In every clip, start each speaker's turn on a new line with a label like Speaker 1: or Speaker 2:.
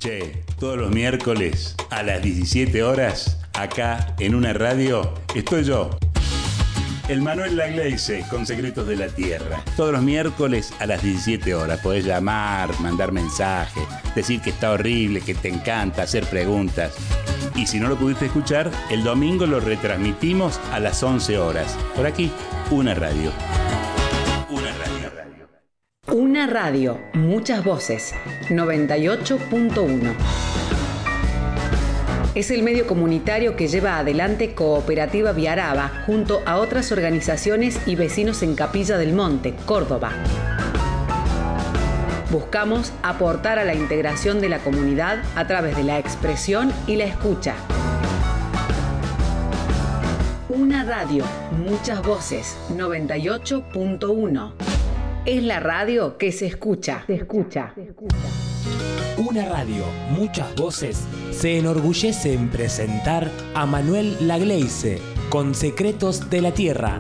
Speaker 1: Che, todos los miércoles a las 17 horas, acá en una radio, estoy yo, el Manuel Lagleize, con Secretos de la Tierra. Todos los miércoles a las 17 horas. Podés llamar, mandar mensajes, decir que está horrible, que te encanta, hacer preguntas. Y si no lo pudiste escuchar, el domingo lo retransmitimos a las 11 horas. Por aquí, una radio. Una radio.
Speaker 2: Una radio, muchas voces. 98.1. Es el medio comunitario que lleva adelante Cooperativa Viaraba junto a otras organizaciones y vecinos en Capilla del Monte, Córdoba. Buscamos aportar a la integración de la comunidad a través de la expresión y la escucha. Una radio, muchas voces. 98.1. Es la radio que se escucha. Se escucha.
Speaker 3: Una radio, muchas voces, se enorgullece en presentar a Manuel Lagleize con Secretos de la Tierra.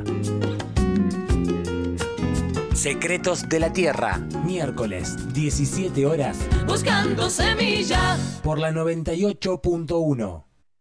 Speaker 3: Secretos de la Tierra, miércoles, 17 horas.
Speaker 4: Buscando semilla.
Speaker 3: Por la 98.1.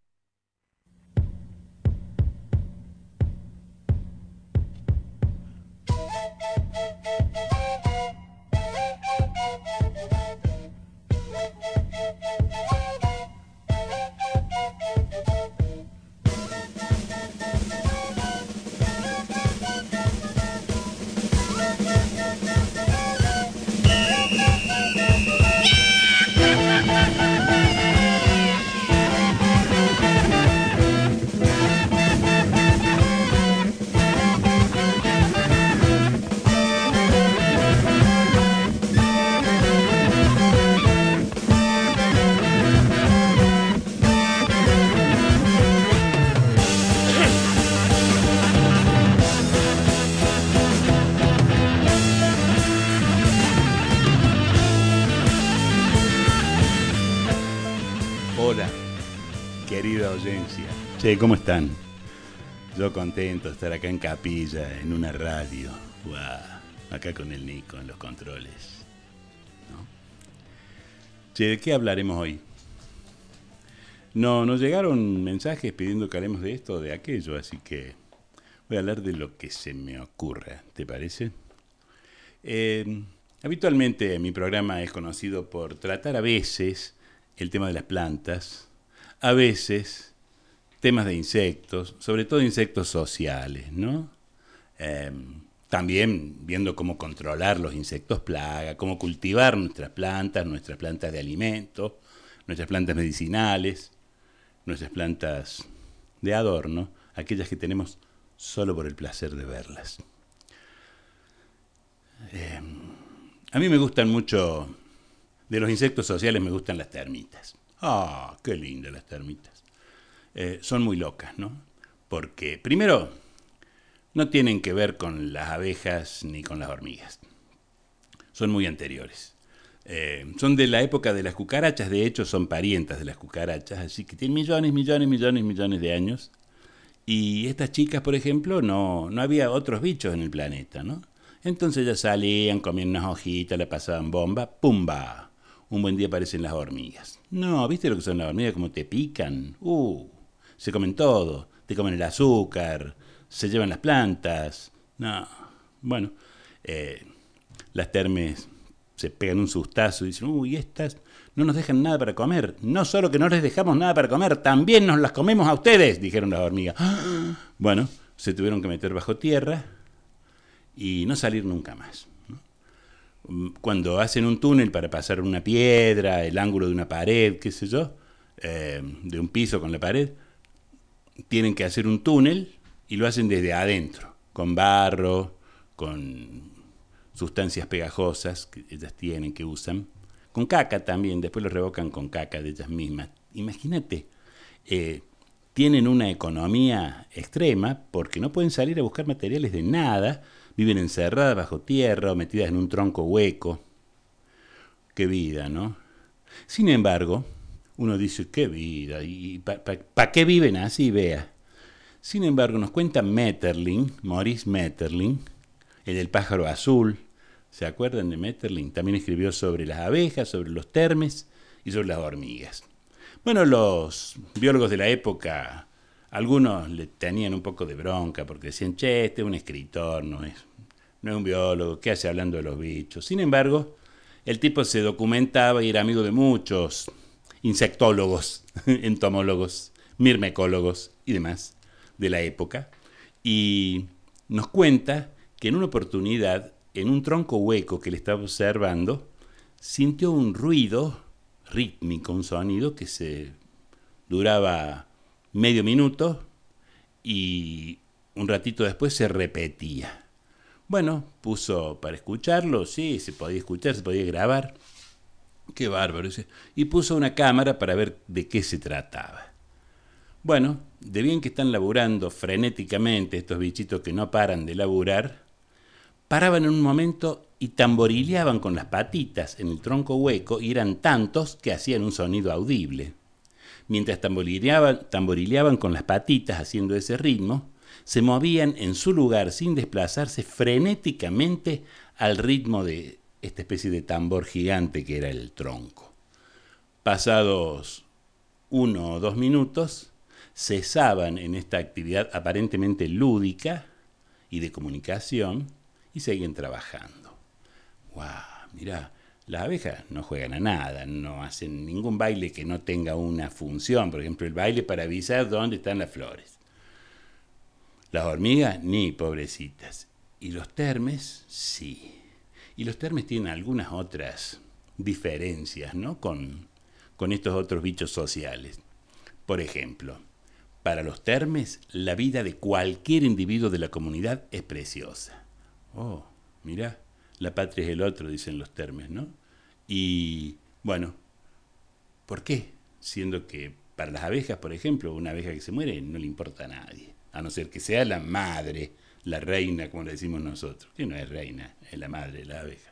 Speaker 1: Che, ¿cómo están? Yo contento de estar acá en Capilla, en una radio. Wow, acá con el Nico en los controles, ¿no? Che, ¿de qué hablaremos hoy? No, nos llegaron mensajes pidiendo que hablemos de esto o de aquello, así que voy a hablar de lo que se me ocurra, ¿te parece? Habitualmente mi programa es conocido por tratar a veces el tema de las plantas, a veces temas de insectos, sobre todo insectos sociales, ¿no? También viendo cómo controlar los insectos plaga, cómo cultivar nuestras plantas de alimento, nuestras plantas medicinales, nuestras plantas de adorno, aquellas que tenemos solo por el placer de verlas. A mí me gustan mucho, de los insectos sociales me gustan las termitas. ¡Ah, qué lindas las termitas! Son muy locas, ¿no? Porque, primero, no tienen que ver con las abejas ni con las hormigas. Son muy anteriores. Son de la época de las cucarachas, de hecho son parientas de las cucarachas, así que tienen millones de años. Y estas chicas, por ejemplo, no había otros bichos en el planeta, ¿no? Entonces ellas salían, comían unas hojitas, la pasaban bomba, ¡pumba! Un buen día aparecen las hormigas. No, ¿viste lo que son las hormigas? Cómo te pican. Se comen todo. Te comen el azúcar, se llevan las plantas. No, bueno, las termes se pegan un sustazo y dicen, estas no nos dejan nada para comer. No solo que no les dejamos nada para comer, también nos las comemos a ustedes, dijeron las hormigas. Bueno, se tuvieron que meter bajo tierra y no salir nunca más. Cuando hacen un túnel para pasar una piedra, el ángulo de una pared, qué sé yo, de un piso con la pared, tienen que hacer un túnel y lo hacen desde adentro, con barro, con sustancias pegajosas que ellas tienen, que usan, con caca también, después lo revocan con caca de ellas mismas. Imagínate, tienen una economía extrema porque no pueden salir a buscar materiales de nada, viven encerradas bajo tierra o metidas en un tronco hueco. Qué vida, ¿no? Sin embargo, uno dice, qué vida, ¿y para qué viven así? Vea. Sin embargo, nos cuenta Maurice Maeterlinck, el del pájaro azul. ¿Se acuerdan de Maeterlinck? También escribió sobre las abejas, sobre los termes y sobre las hormigas. Bueno, los biólogos de la época, algunos le tenían un poco de bronca porque decían, che, este es un escritor, no es un biólogo, ¿qué hace hablando de los bichos? Sin embargo, el tipo se documentaba y era amigo de muchos insectólogos, entomólogos, mirmecólogos y demás de la época, y nos cuenta que en una oportunidad, en un tronco hueco que le estaba observando, sintió un ruido rítmico, un sonido que se duraba medio minuto y un ratito después se repetía. Bueno, puso para escucharlo, sí, se podía escuchar, se podía grabar. Qué bárbaro. Y puso una cámara para ver de qué se trataba. Bueno, de bien que están laburando frenéticamente estos bichitos que no paran de laburar, paraban en un momento y tamborileaban con las patitas en el tronco hueco y eran tantos que hacían un sonido audible. Mientras tamborileaban con las patitas haciendo ese ritmo, se movían en su lugar sin desplazarse frenéticamente al ritmo de esta especie de tambor gigante que era el tronco. Pasados 1 o 2 minutos, cesaban en esta actividad aparentemente lúdica y de comunicación y seguían trabajando. ¡Guau! Mirá, las abejas no juegan a nada, no hacen ningún baile que no tenga una función. Por ejemplo, el baile para avisar dónde están las flores. Las hormigas, ni pobrecitas. Y los termes, sí. Y los termes tienen algunas otras diferencias, ¿no? Con estos otros bichos sociales. Por ejemplo, para los termes, la vida de cualquier individuo de la comunidad es preciosa. Oh, mirá, la patria es el otro, dicen los termes, ¿no? Y, bueno, ¿por qué? Siendo que para las abejas, por ejemplo, una abeja que se muere no le importa a nadie. A no ser que sea la madre, la reina, como le decimos nosotros. Que no es reina, es la madre de la abeja.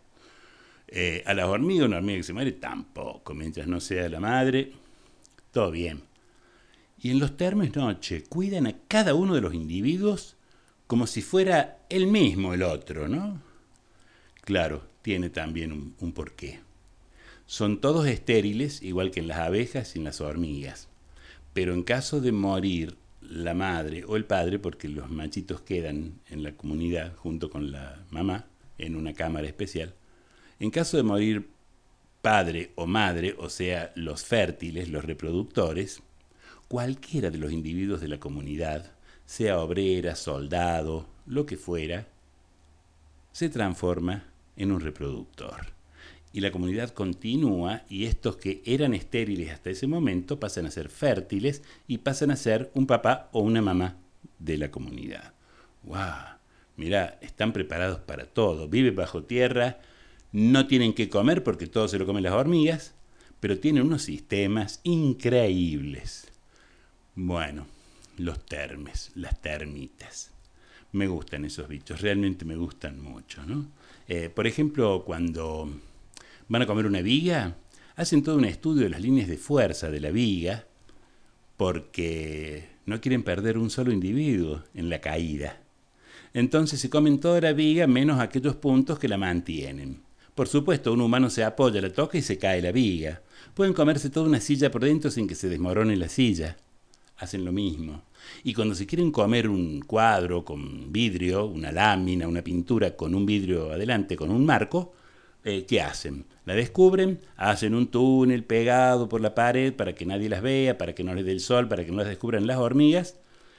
Speaker 1: A las hormigas, una hormiga que se muere, tampoco. Mientras no sea la madre, todo bien. Y en los termes, no, che, cuidan a cada uno de los individuos como si fuera él mismo el otro, ¿no? Claro, tiene también un porqué. Son todos estériles, igual que en las abejas y en las hormigas. Pero en caso de morir la madre o el padre, porque los machitos quedan en la comunidad junto con la mamá en una cámara especial, en caso de morir padre o madre, o sea, los fértiles, los reproductores, cualquiera de los individuos de la comunidad, sea obrera, soldado, lo que fuera, se transforma en un reproductor. Y la comunidad continúa y estos que eran estériles hasta ese momento pasan a ser fértiles y pasan a ser un papá o una mamá de la comunidad. ¡Guau! Mirá, están preparados para todo. Viven bajo tierra, no tienen que comer porque todo se lo comen las hormigas, pero tienen unos sistemas increíbles. Bueno, los termes, las termitas. Me gustan esos bichos, realmente me gustan mucho, ¿no? Por ejemplo, cuando van a comer una viga, hacen todo un estudio de las líneas de fuerza de la viga porque no quieren perder un solo individuo en la caída. Entonces se comen toda la viga menos aquellos puntos que la mantienen. Por supuesto, un humano se apoya, la toca y se cae la viga. Pueden comerse toda una silla por dentro sin que se desmorone la silla. Hacen lo mismo. Y cuando se quieren comer un cuadro con vidrio, una lámina, una pintura con un vidrio adelante, con un marco, ¿qué hacen? La descubren, hacen un túnel pegado por la pared para que nadie las vea, para que no les dé el sol, para que no las descubran las hormigas,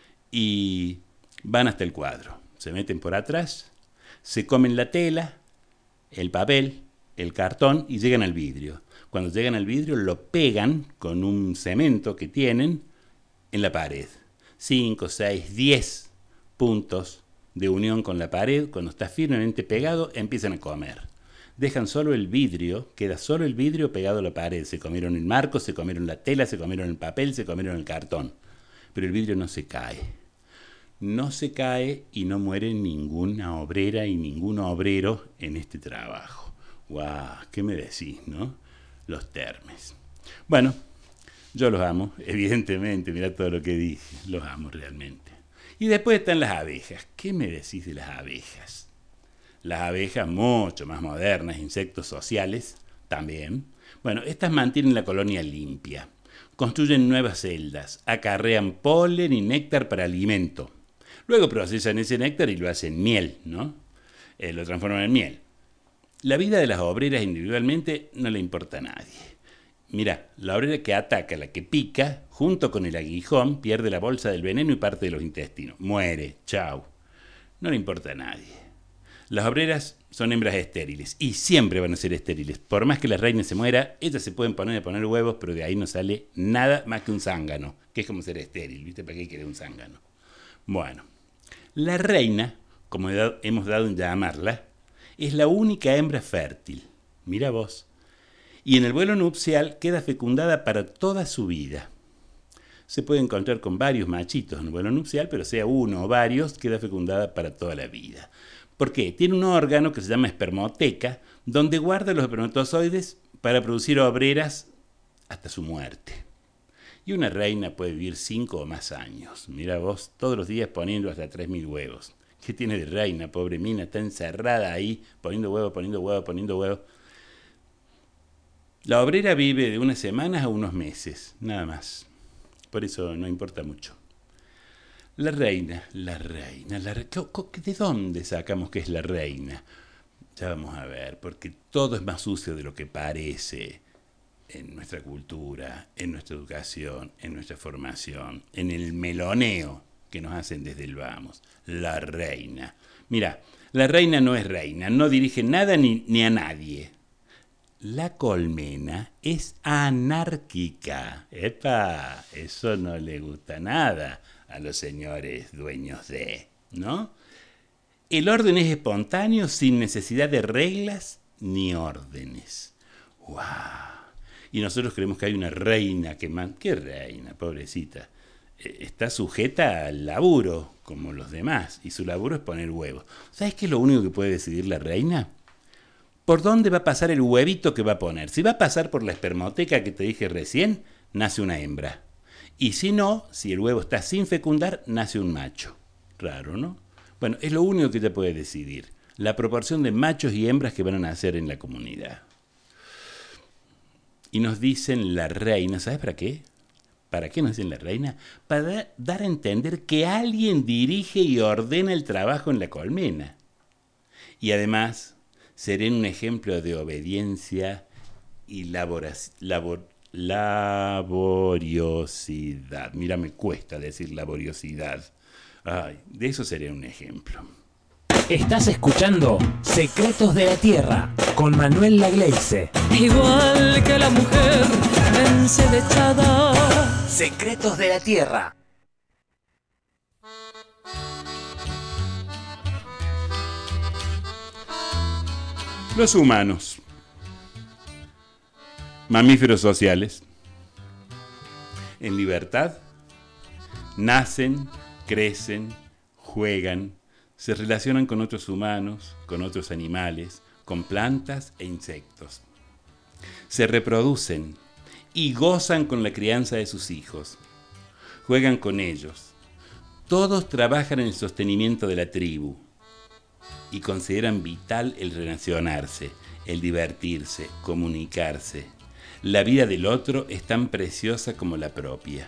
Speaker 1: y van hasta el cuadro. Se meten por atrás, se comen la tela, el papel, el cartón y llegan al vidrio. Cuando llegan al vidrio lo pegan con un cemento que tienen en la pared. 5, 6, 10 puntos de unión con la pared. Cuando está firmemente pegado, empiezan a comer. Dejan solo el vidrio, queda solo el vidrio pegado a la pared. Se comieron el marco, se comieron la tela, se comieron el papel, se comieron el cartón. Pero el vidrio no se cae. No se cae y no muere ninguna obrera y ningún obrero en este trabajo. ¡Guau! ¿Qué me decís, no? Los termes. Bueno, yo los amo, evidentemente, mirá todo lo que dije. Los amo realmente. Y después están las abejas. ¿Qué me decís de las abejas? Las abejas mucho más modernas, insectos sociales, también, Bueno, estas mantienen la colonia limpia, construyen nuevas celdas, acarrean polen y néctar para alimento. Luego procesan ese néctar y lo hacen miel, ¿no? Lo transforman en miel. La vida de las obreras individualmente no le importa a nadie. Mirá, la obrera que ataca, la que pica, junto con el aguijón, pierde la bolsa del veneno y parte de los intestinos. Muere, chau. No le importa a nadie. Las obreras son hembras estériles y siempre van a ser estériles. Por más que la reina se muera, ellas se pueden poner a poner huevos, pero de ahí no sale nada más que un zángano, que es como ser estéril, ¿viste? ¿Para qué quiere un zángano? Bueno, la reina, como hemos dado en llamarla, es la única hembra fértil. Mira vos. Y en el vuelo nupcial queda fecundada para toda su vida. Se puede encontrar con varios machitos en el vuelo nupcial, pero sea uno o varios, queda fecundada para toda la vida. ¿Por qué? Tiene un órgano que se llama espermoteca, donde guarda los espermatozoides para producir obreras hasta su muerte. Y una reina puede vivir 5 o más años. Mira vos, todos los días poniendo hasta 3.000 huevos. ¿Qué tiene de reina? Pobre mina, está encerrada ahí, poniendo huevos, poniendo huevos, poniendo huevos. La obrera vive de unas semanas a unos meses, nada más. Por eso no importa mucho. La reina. ¿De dónde sacamos que es la reina? Ya vamos a ver, porque todo es más sucio de lo que parece en nuestra cultura, en nuestra educación, en nuestra formación, en el meloneo que nos hacen desde el vamos. La reina. Mira, la reina no es reina, no dirige nada ni a nadie. La colmena es anárquica. ¡Epa! Eso no le gusta nada a los señores dueños de, ¿no? El orden es espontáneo, sin necesidad de reglas ni órdenes. ¡Wow! Y nosotros creemos que hay una reina que manda. ¿Qué reina, pobrecita? Está sujeta al laburo, como los demás, y su laburo es poner huevos. ¿Sabes qué es lo único que puede decidir la reina? ¿Por dónde va a pasar el huevito que va a poner? Si va a pasar por la espermoteca que te dije recién, nace una hembra. Y si no, si el huevo está sin fecundar, nace un macho. Raro, ¿no? Bueno, es lo único que ella puede decidir. La proporción de machos y hembras que van a nacer en la comunidad. Y nos dicen la reina, ¿sabes para qué? ¿Para qué nos dicen la reina? Para dar a entender que alguien dirige y ordena el trabajo en la colmena. Y además seré un ejemplo de obediencia y laboriosidad. Mira, me cuesta decir laboriosidad. Ay, de eso seré un ejemplo.
Speaker 3: Estás escuchando Secretos de la Tierra con Manuel Lagleise.
Speaker 4: Igual que la mujer ensedechada.
Speaker 3: Secretos de la Tierra.
Speaker 1: Los humanos, mamíferos sociales, en libertad, nacen, crecen, juegan, se relacionan con otros humanos, con otros animales, con plantas e insectos. Se reproducen y gozan con la crianza de sus hijos. Juegan con ellos. Todos trabajan en el sostenimiento de la tribu y consideran vital el relacionarse, el divertirse, comunicarse. La vida del otro es tan preciosa como la propia.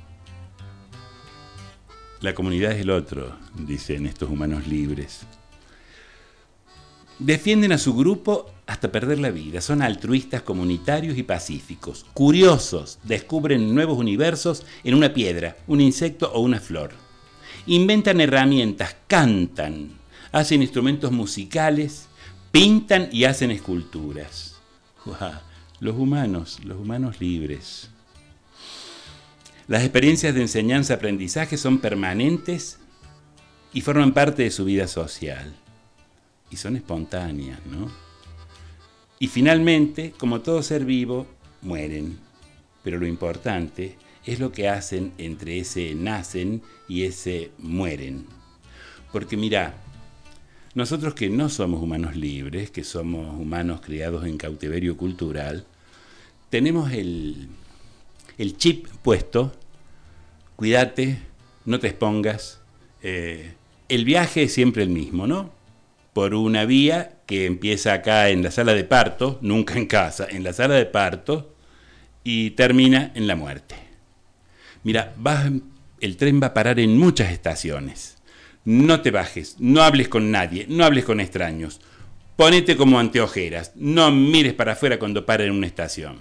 Speaker 1: La comunidad es el otro, dicen estos humanos libres. Defienden a su grupo hasta perder la vida. Son altruistas, comunitarios y pacíficos. Curiosos, descubren nuevos universos en una piedra, un insecto o una flor. Inventan herramientas, cantan, hacen instrumentos musicales, pintan y hacen esculturas. ¡Wow! Los humanos libres. Las experiencias de enseñanza-aprendizaje son permanentes y forman parte de su vida social. Y son espontáneas, ¿no? Y finalmente, como todo ser vivo, mueren. Pero lo importante es lo que hacen entre ese nacen y ese mueren. Porque mirá, nosotros que no somos humanos libres, que somos humanos criados en cautiverio cultural, tenemos el chip puesto, cuídate, no te expongas. El viaje es siempre el mismo, ¿no? por una vía que empieza acá en la sala de parto, nunca en casa, en la sala de parto, y termina en la muerte. Mira, el tren va a parar en muchas estaciones. No te bajes, no hables con nadie, no hables con extraños. Ponete como anteojeras, no mires para afuera cuando pare en una estación.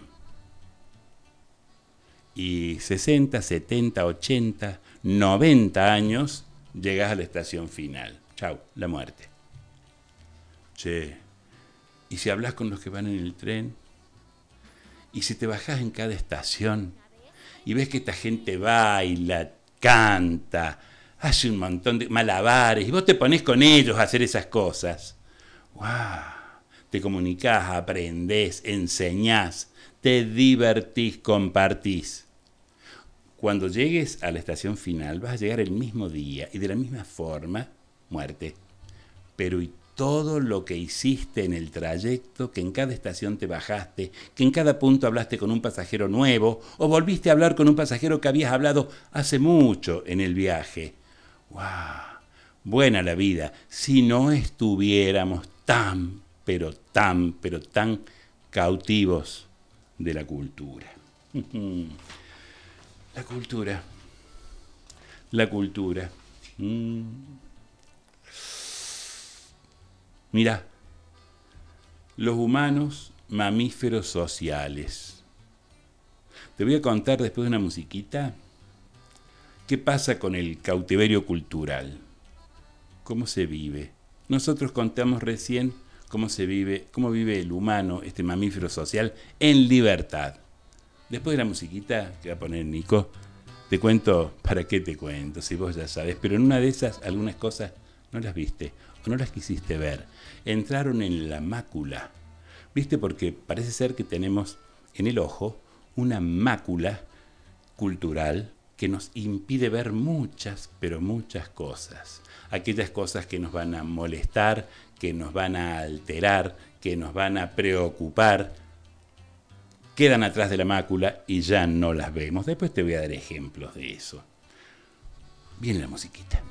Speaker 1: Y 60, 70, 80, 90 años, llegas a la estación final. Chau, la muerte. Che, ¿y si hablas con los que van en el tren? ¿Y si te bajás en cada estación y ves que esta gente baila, canta, hace un montón de malabares y vos te ponés con ellos a hacer esas cosas? ¡Wow! Te comunicás, aprendés, enseñás, te divertís, compartís. Cuando llegues a la estación final vas a llegar el mismo día y de la misma forma, muerte. Pero ¿y todo lo que hiciste en el trayecto, que en cada estación te bajaste, que en cada punto hablaste con un pasajero nuevo o volviste a hablar con un pasajero que habías hablado hace mucho en el viaje? ¡Wow! Buena la vida si no estuviéramos tan, pero tan cautivos de la cultura. La cultura. Mirá, los humanos, mamíferos sociales. Te voy a contar después de una musiquita qué pasa con el cautiverio cultural, cómo se vive. Nosotros contamos recién cómo vive el humano, este mamífero social, en libertad. Después de la musiquita que va a poner Nico, te cuento, ¿para qué te cuento? Si vos ya sabes, pero en una de esas, algunas cosas no las viste o no las quisiste ver. Entraron en la mácula, ¿viste? Porque parece ser que tenemos en el ojo una mácula cultural que nos impide ver muchas, pero muchas cosas. Aquellas cosas que nos van a molestar, que nos van a alterar, que nos van a preocupar, quedan atrás de la mácula y ya no las vemos. Después te voy a dar ejemplos de eso. Viene la musiquita.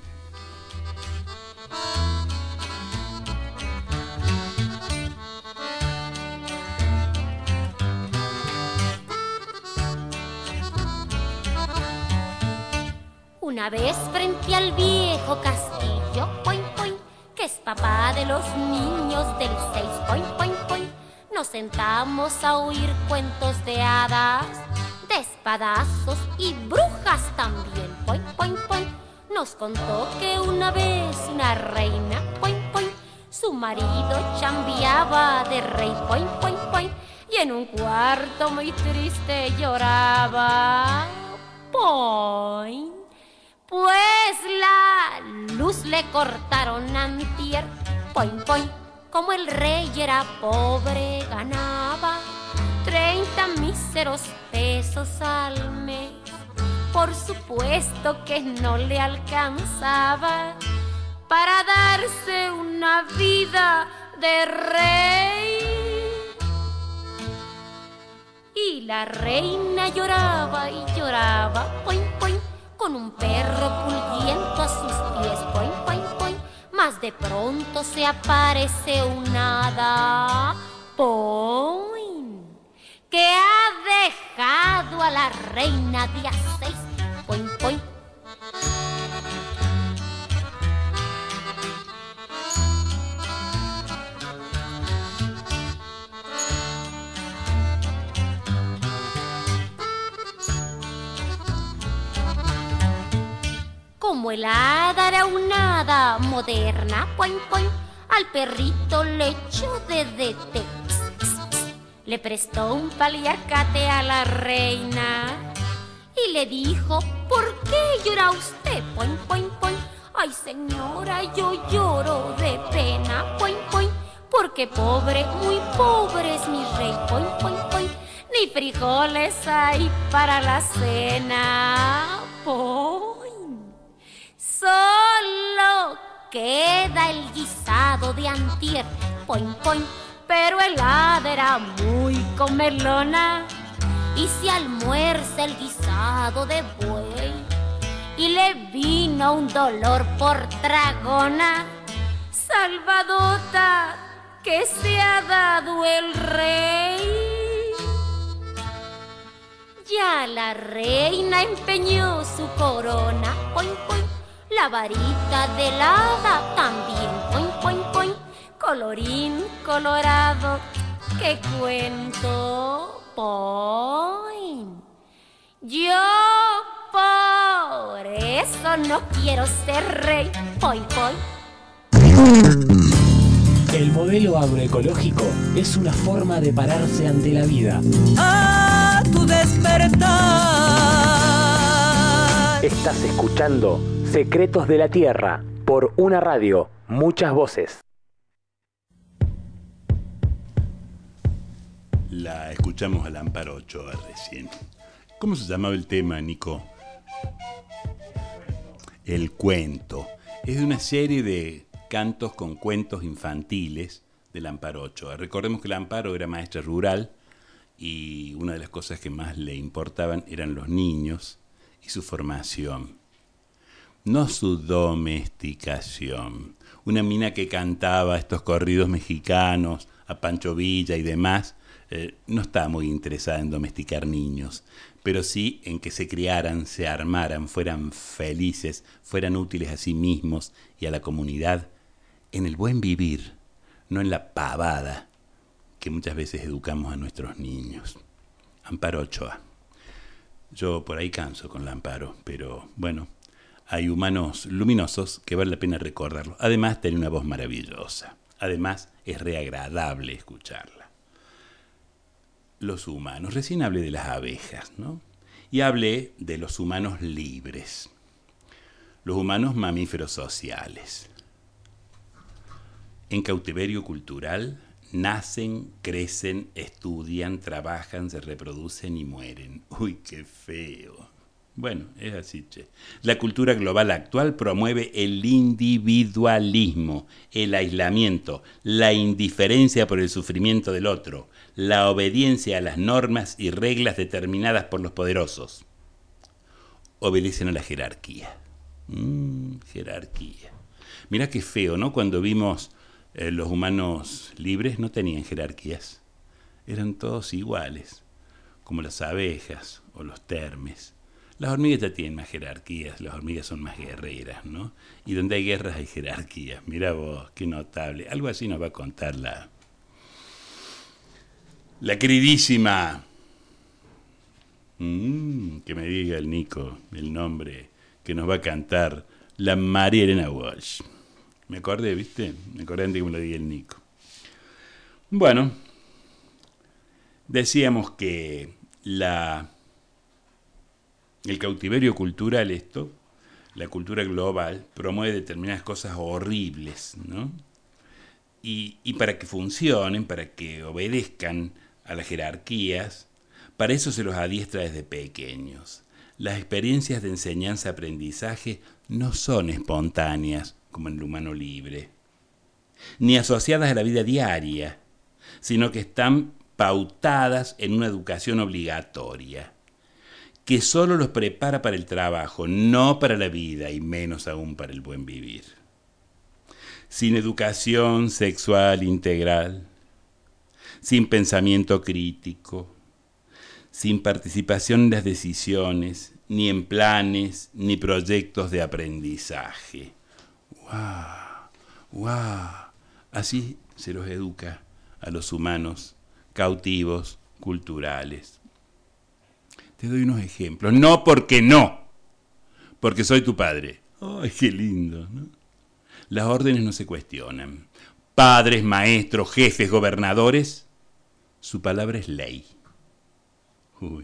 Speaker 5: Una vez frente al viejo castillo, poin, poin, que es papá de los niños del 6, poin, poin, poin, nos sentamos a oír cuentos de hadas, de espadazos y brujas también, poin, poin, poin. Nos contó que una vez una reina, poin, poin, su marido chambeaba de rey, poin, poin, poin, y en un cuarto muy triste lloraba, poin. Pues la luz le cortaron antier, poin, poin. Como el rey era pobre, ganaba 30 míseros pesos al mes. Por supuesto que no le alcanzaba para darse una vida de rey. Y la reina lloraba y lloraba, poin, poin, con un perro pulguiento a sus pies, poin, poin, poin. Mas de pronto se aparece un hada, poin, que ha dejado a la reina de a 6, poin, poin. Como el hada era una hada moderna, poin, poin, al perrito le echó de té. Le prestó un paliacate a la reina y le dijo, ¿por qué llora usted? Poin, poin, poin. Ay, señora, yo lloro de pena, poin, poin, porque pobre, muy pobre es mi rey, poin, poin, poin. Ni frijoles hay para la cena, poin. Solo queda el guisado de antier, poin, poin, pero el hada era muy comelona y se almuerza el guisado de buey y le vino un dolor por tragona. Se salvadota que se ha dado el rey. Ya la reina empeñó su corona, poin, poin. La varita del hada también, poin, poin, poin. Colorín colorado, ¿qué cuento? Poin. Yo por eso no quiero ser rey, poin, poin.
Speaker 3: El modelo agroecológico es una forma de pararse ante la vida.
Speaker 4: A tu despertar.
Speaker 3: Estás escuchando Secretos de la Tierra por una radio, muchas voces.
Speaker 1: La escuchamos al Amparo Ochoa recién. ¿Cómo se llamaba el tema, Nico? El cuento. Es de una serie de cantos con cuentos infantiles del Amparo Ochoa. Recordemos que el Amparo era maestra rural y una de las cosas que más le importaban eran los niños y su formación, no su domesticación. Una mina que cantaba estos corridos mexicanos, a Pancho Villa y demás, no estaba muy interesada en domesticar niños, pero sí en que se criaran, se armaran, fueran felices, fueran útiles a sí mismos y a la comunidad, en el buen vivir, no en la pavada que muchas veces educamos a nuestros niños. Amparo Ochoa. Yo por ahí canso con la Amparo, pero bueno, hay humanos luminosos que vale la pena recordarlo. Además, tiene una voz maravillosa. Además, es reagradable escucharla. Los humanos. Recién hablé de las abejas, ¿no? Y hablé de los humanos libres. Los humanos mamíferos sociales. En cautiverio cultural, nacen, crecen, estudian, trabajan, se reproducen y mueren. Uy, qué feo. Bueno, es así, che. La cultura global actual promueve el individualismo, el aislamiento, la indiferencia por el sufrimiento del otro, la obediencia a las normas y reglas determinadas por los poderosos. Obedecen a la jerarquía. Jerarquía. Mirá qué feo, ¿no? Cuando vimos los humanos libres no tenían jerarquías. Eran todos iguales, como las abejas o los termes. Las hormigas ya tienen más jerarquías, las hormigas son más guerreras, ¿no? Y donde hay guerras hay jerarquías. Mirá vos, qué notable. Algo así nos va a contar la queridísima... que me diga el Nico el nombre que nos va a cantar la María Elena Walsh. Me acordé, ¿viste? Me acordé antes que me lo diga el Nico. Bueno, decíamos que el cautiverio cultural, la cultura global, promueve determinadas cosas horribles, ¿no? Y para que funcionen, para que obedezcan a las jerarquías, para eso se los adiestra desde pequeños. Las experiencias de enseñanza-aprendizaje no son espontáneas, como en el humano libre, ni asociadas a la vida diaria, sino que están pautadas en una educación obligatoria, que solo los prepara para el trabajo, no para la vida y menos aún para el buen vivir. Sin educación sexual integral, sin pensamiento crítico, sin participación en las decisiones, ni en planes, ni proyectos de aprendizaje. ¡Guau! Así se los educa a los humanos cautivos culturales. Te doy unos ejemplos. No porque no, porque soy tu padre. ¡Ay, qué lindo! ¿No? Las órdenes no se cuestionan. Padres, maestros, jefes, gobernadores, su palabra es ley. Uy.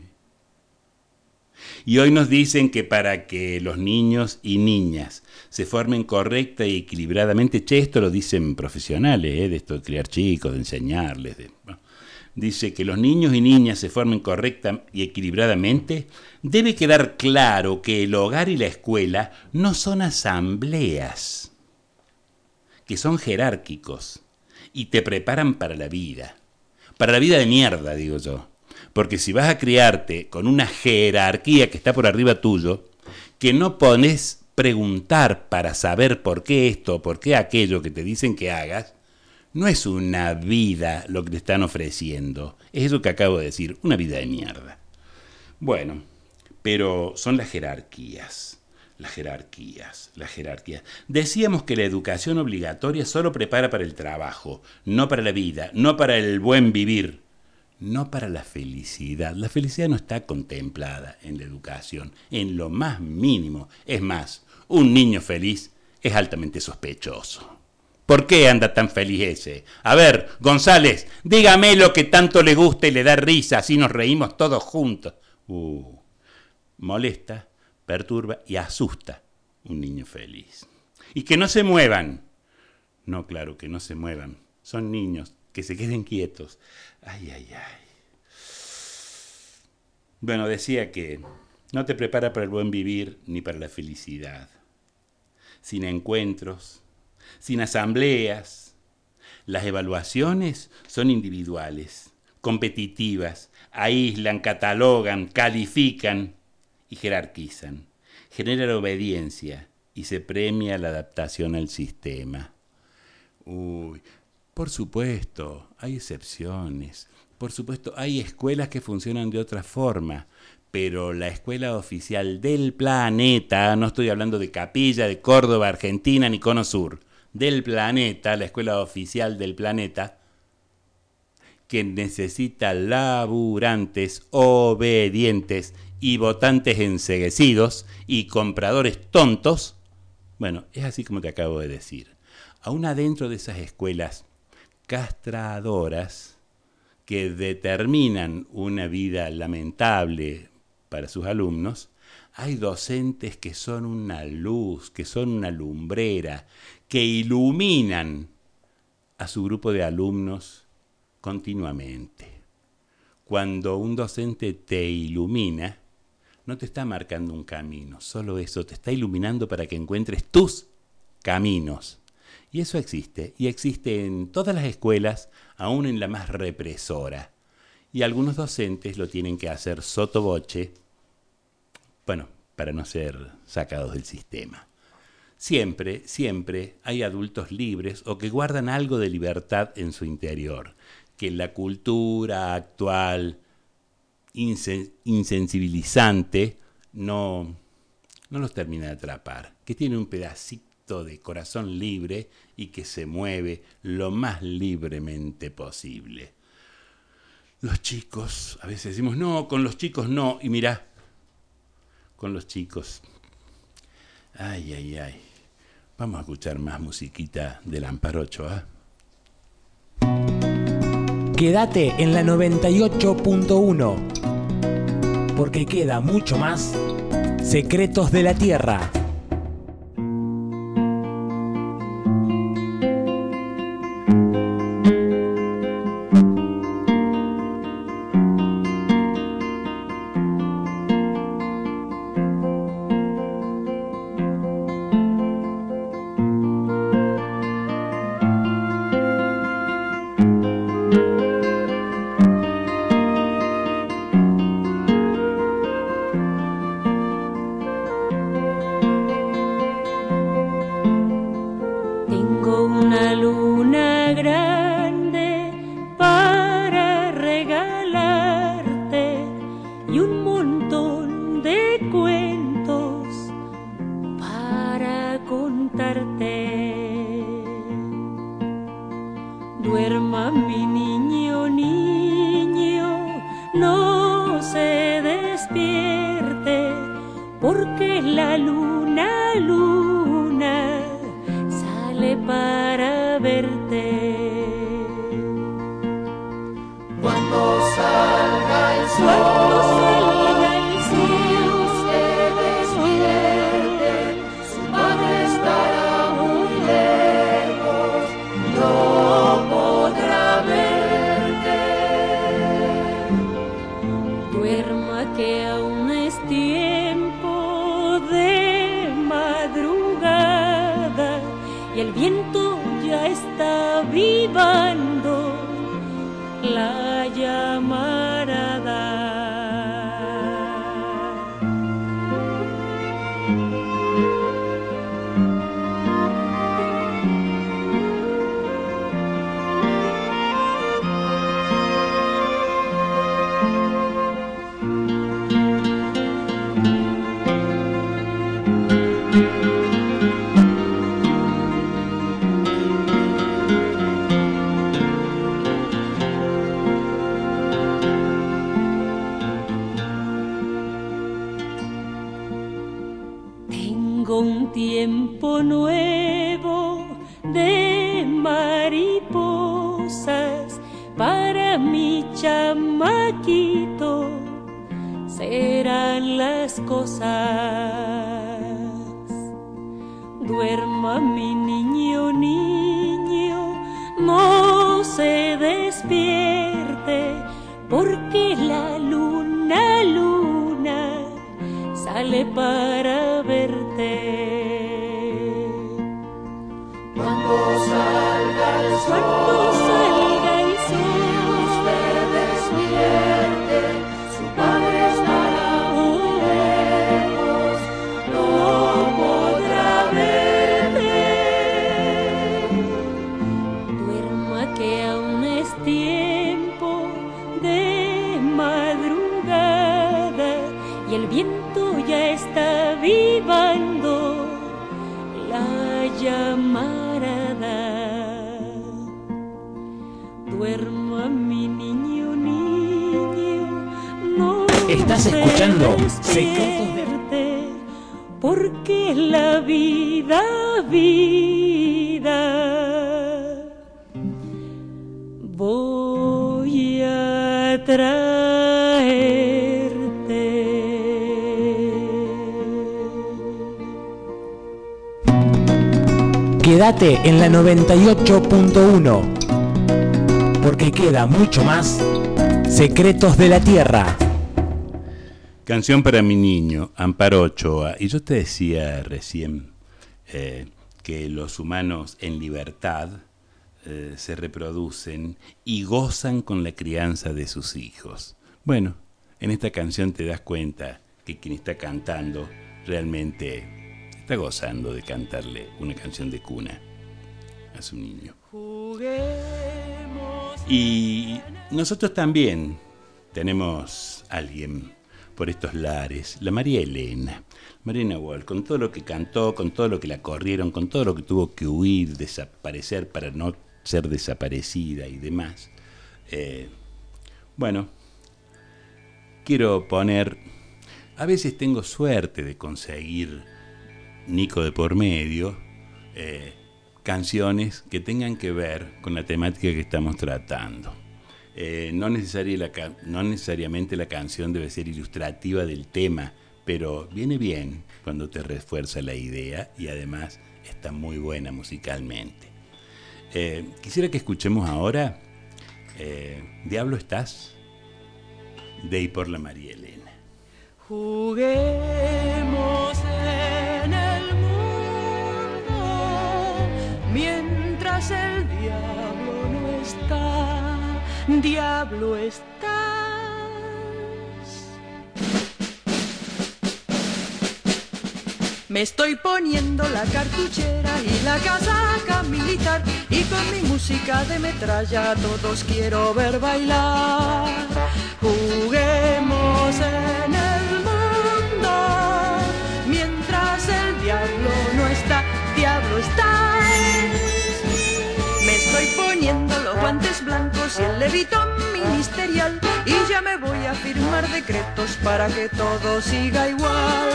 Speaker 1: Y hoy nos dicen que para que los niños y niñas se formen correcta y equilibradamente, esto lo dicen profesionales, de esto de criar chicos, de enseñarles, dice que los niños y niñas se formen correcta y equilibradamente, debe quedar claro que el hogar y la escuela no son asambleas, que son jerárquicos y te preparan para la vida de mierda, digo yo. Porque si vas a criarte con una jerarquía que está por arriba tuyo, que no pones preguntar para saber por qué esto, por qué aquello que te dicen que hagas, no es una vida lo que te están ofreciendo. Es eso que acabo de decir, una vida de mierda. Bueno, pero son las jerarquías. Las jerarquías. Decíamos que la educación obligatoria solo prepara para el trabajo, no para la vida, no para el buen vivir, no para la felicidad. La felicidad no está contemplada en la educación, en lo más mínimo. Es más, un niño feliz es altamente sospechoso. ¿Por qué anda tan feliz ese? A ver, González, dígame lo que tanto le gusta y le da risa, así nos reímos todos juntos. Molesta, perturba y asusta un niño feliz. Y que no se muevan. No, claro, que no se muevan. Son niños, que se queden quietos. Ay. Bueno, decía que no te prepara para el buen vivir ni para la felicidad. Sin encuentros, sin asambleas. Las evaluaciones son individuales, competitivas, aíslan, catalogan, califican y jerarquizan. Generan obediencia y se premia la adaptación al sistema. Por supuesto, hay excepciones. Por supuesto, hay escuelas que funcionan de otra forma. Pero la escuela oficial del planeta, no estoy hablando de Capilla, de Córdoba, Argentina, ni Cono Sur, del planeta, la escuela oficial del planeta, que necesita laburantes, obedientes y votantes enceguecidos y compradores tontos, bueno, es así como te acabo de decir. Aún adentro de esas escuelas castradoras que determinan una vida lamentable para sus alumnos, hay docentes que son una luz, que son una lumbrera, que iluminan a su grupo de alumnos continuamente. Cuando un docente te ilumina, no te está marcando un camino, solo eso, te está iluminando para que encuentres tus caminos. Y eso existe, y existe en todas las escuelas, aún en la más represora. Y algunos docentes lo tienen que hacer sotto voce, bueno, para no ser sacados del sistema. Siempre hay adultos libres o que guardan algo de libertad en su interior, que la cultura actual insensibilizante no los termina de atrapar, que tiene un pedacito de corazón libre y que se mueve lo más libremente posible. Los chicos, a veces decimos, no, con los chicos no, y mirá, con los chicos, ay, vamos a escuchar más musiquita del Amparo Ochoa.
Speaker 3: Quédate en la 98.1, porque queda mucho más Secretos de la Tierra.
Speaker 4: un tiempo nuevo de mariposas para mi chamaquito serán las cosas. Duerma mi niño, niño, no se despierte, porque la luna, luna, sale para verte.
Speaker 6: Cuando salga el sol, usted despierte, su padre estará muy lejos, no podrá verte.
Speaker 4: Duerma que aún es tiempo de madrugada y el viento ya está avivando la llamarada. Duerma mi niño, niño, no
Speaker 3: ¿Estás escuchando
Speaker 4: Secretos de... porque la vida, vida, voy a traerte.
Speaker 3: Quédate en la 98.1, porque queda mucho más Secretos de la Tierra.
Speaker 1: Canción para mi niño, Amparo Ochoa. Y yo te decía recién que los humanos en libertad se reproducen y gozan con la crianza de sus hijos. Bueno, en esta canción te das cuenta que quien está cantando realmente está gozando de cantarle una canción de cuna a su niño. Y nosotros también tenemos a alguien por estos lares, la María Elena. María Elena Walsh, con todo lo que cantó, con todo lo que la corrieron, con todo lo que tuvo que huir, desaparecer para no ser desaparecida y demás. Bueno, quiero poner... A veces tengo suerte de conseguir, Nico de por medio, canciones que tengan que ver con la temática que estamos tratando. No necesariamente la canción debe ser ilustrativa del tema, pero viene bien cuando te refuerza la idea y además está muy buena musicalmente. Quisiera que escuchemos ahora Diablo estás, de y por la María Elena.
Speaker 6: Juguemos en el mundo mientras el diablo no está. Diablo estás. Me estoy poniendo la cartuchera y la casaca militar, y con mi música de metralla a todos quiero ver bailar. Juguemos en el mundo mientras el diablo no está. Diablo estás. Me estoy poniendo los guantes blancos y el levitón ministerial, y ya me voy a firmar decretos para que todo siga igual.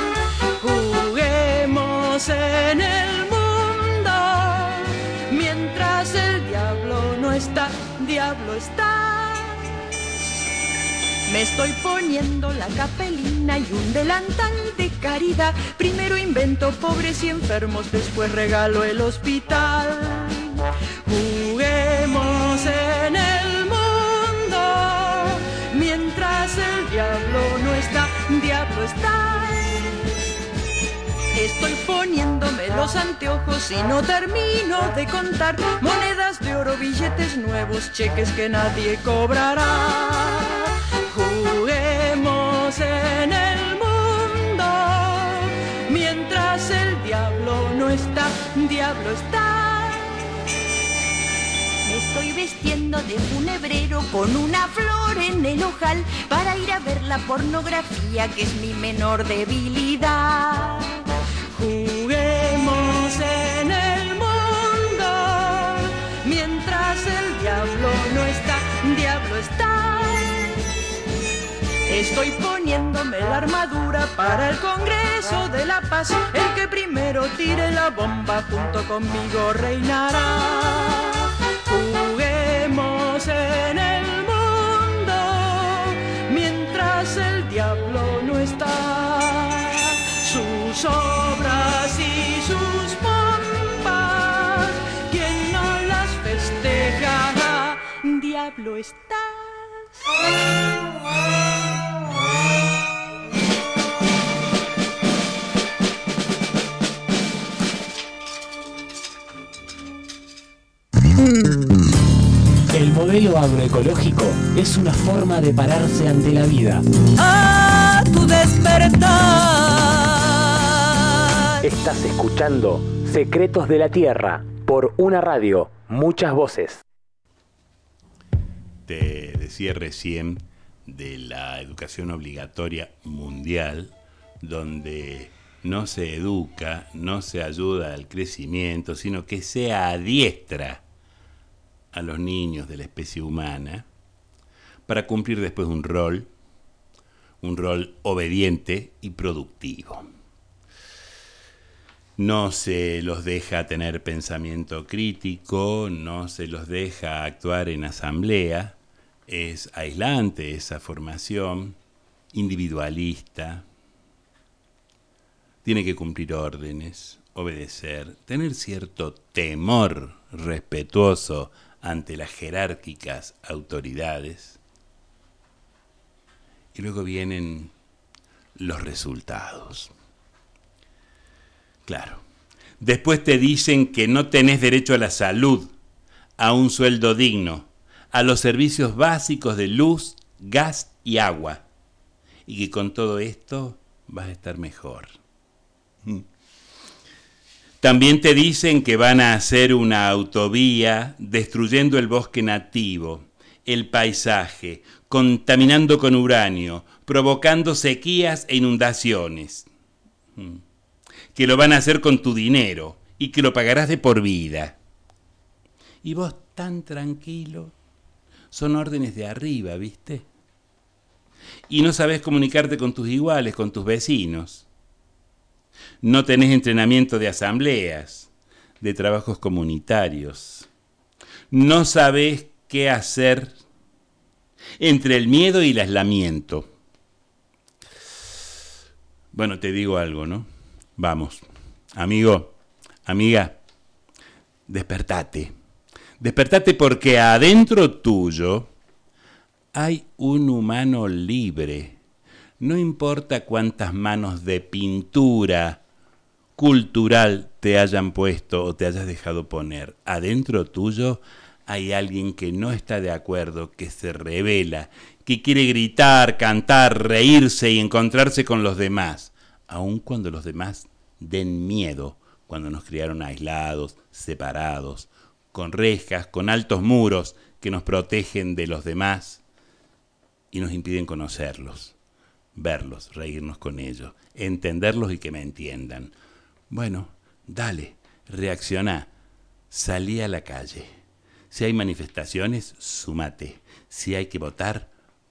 Speaker 6: Juguemos en el mundo mientras el diablo no está. Diablo está. Me estoy poniendo la capelina y un delantal de caridad. Primero invento pobres y enfermos, después regalo el hospital. Juguemos en el mundo mientras el diablo no está. Diablo está. Estoy poniéndome los anteojos y no termino de contar monedas de oro, billetes nuevos, cheques que nadie cobrará. Juguemos en el mundo mientras el diablo no está. Diablo está. Me estoy vistiendo de funebrero con una flor en el ojal para ir a ver la pornografía, que es mi menor debilidad. Juguemos en el mundo mientras el diablo no está. Diablo está. Estoy poniéndome la armadura para el Congreso de la Paz. El que primero tire la bomba junto conmigo reinará. Juguemos en el mundo mientras el diablo no está. Sus obras y sus pompas, quien no las festeja, diablo estás.
Speaker 3: El modelo agroecológico es una forma de pararse ante la vida.
Speaker 4: A tu despertar.
Speaker 3: Estás escuchando Secretos de la Tierra por una radio, muchas voces.
Speaker 1: Te decía recién de la educación obligatoria mundial, donde no se educa, no se ayuda al crecimiento, sino que se adiestra a los niños de la especie humana para cumplir después un rol obediente y productivo. No se los deja tener pensamiento crítico, no se los deja actuar en asamblea, es aislante esa formación, individualista, tiene que cumplir órdenes, obedecer, tener cierto temor respetuoso ante las jerárquicas autoridades. Y luego vienen los resultados. Claro. Después te dicen que no tenés derecho a la salud, a un sueldo digno, a los servicios básicos de luz, gas y agua. Y que con todo esto vas a estar mejor. También te dicen que van a hacer una autovía destruyendo el bosque nativo, el paisaje, contaminando con uranio, provocando sequías e inundaciones. Que lo van a hacer con tu dinero y que lo pagarás de por vida. Y vos tan tranquilo, son órdenes de arriba, ¿viste? Y no sabés comunicarte con tus iguales, con tus vecinos. No tenés entrenamiento de asambleas, de trabajos comunitarios. No sabés qué hacer entre el miedo y el aislamiento. Bueno, te digo algo, ¿no? Vamos, amigo, amiga, despertate. Despertate porque adentro tuyo hay un humano libre. No importa cuántas manos de pintura cultural te hayan puesto o te hayas dejado poner. Adentro tuyo hay alguien que no está de acuerdo, que se rebela, que quiere gritar, cantar, reírse y encontrarse con los demás. Aun cuando los demás den miedo, cuando nos criaron aislados, separados, con rejas, con altos muros que nos protegen de los demás y nos impiden conocerlos, verlos, reírnos con ellos, entenderlos y que me entiendan. Bueno, dale, reacciona, salí a la calle. Si hay manifestaciones, súmate. Si hay que votar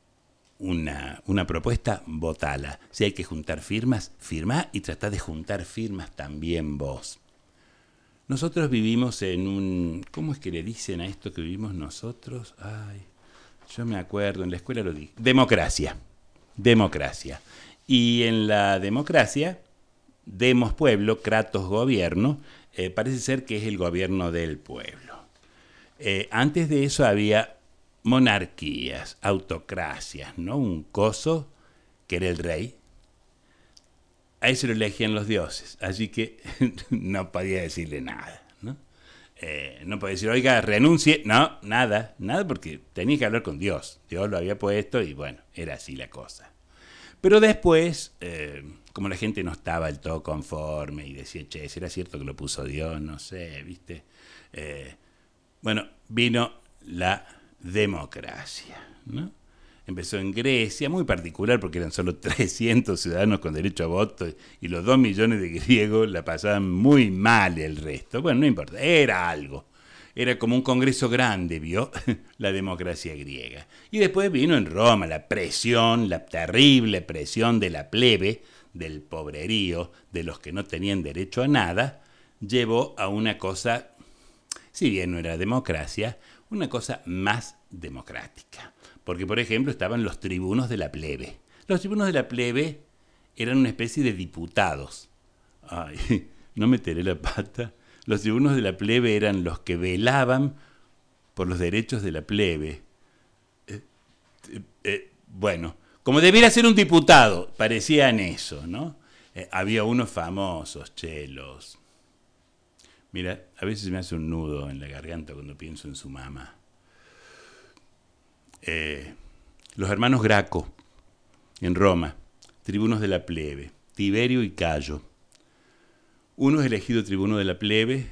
Speaker 1: una propuesta, votala. Si hay que juntar firmas, firmá y tratá de juntar firmas también vos. Nosotros vivimos en un... ¿Cómo es que le dicen a esto que vivimos nosotros? Ay, yo me acuerdo, en la escuela lo dije. Democracia. Democracia. Y en la democracia, demos pueblo, kratos gobierno, parece ser que es el gobierno del pueblo. Antes de eso había monarquías, autocracias, ¿no? Un coso que era el rey. A ese lo elegían los dioses, así que no podía decirle nada, ¿no? No podía decir, oiga, renuncie. No, nada, porque tenía que hablar con Dios. Dios lo había puesto y bueno, era así la cosa. Pero después, como la gente no estaba del todo conforme y decía, che, ¿será cierto que lo puso Dios? No sé, ¿viste? Bueno, vino la democracia, ¿no? Empezó en Grecia, muy particular porque eran solo 300 ciudadanos con derecho a voto y los 2 millones de griegos la pasaban muy mal el resto. Bueno, no importa, era algo. Era como un congreso grande, ¿vio? La democracia griega. Y después vino en Roma la presión, la terrible presión de la plebe, del pobrerío, de los que no tenían derecho a nada, llevó a una cosa, si bien no era democracia, una cosa más democrática. Porque, por ejemplo, estaban los tribunos de la plebe. Los tribunos de la plebe eran una especie de diputados. Ay, no meteré la pata. Los tribunos de la plebe eran los que velaban por los derechos de la plebe. Bueno, como debiera ser un diputado, parecían eso, ¿no? Había unos famosos, chelos. Mira, a veces me hace un nudo en la garganta cuando pienso en su mamá. Los hermanos Graco, en Roma, tribunos de la plebe, Tiberio y Cayo. Uno es elegido tribuno de la plebe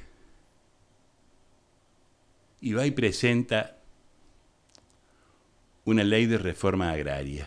Speaker 1: y va y presenta una ley de reforma agraria.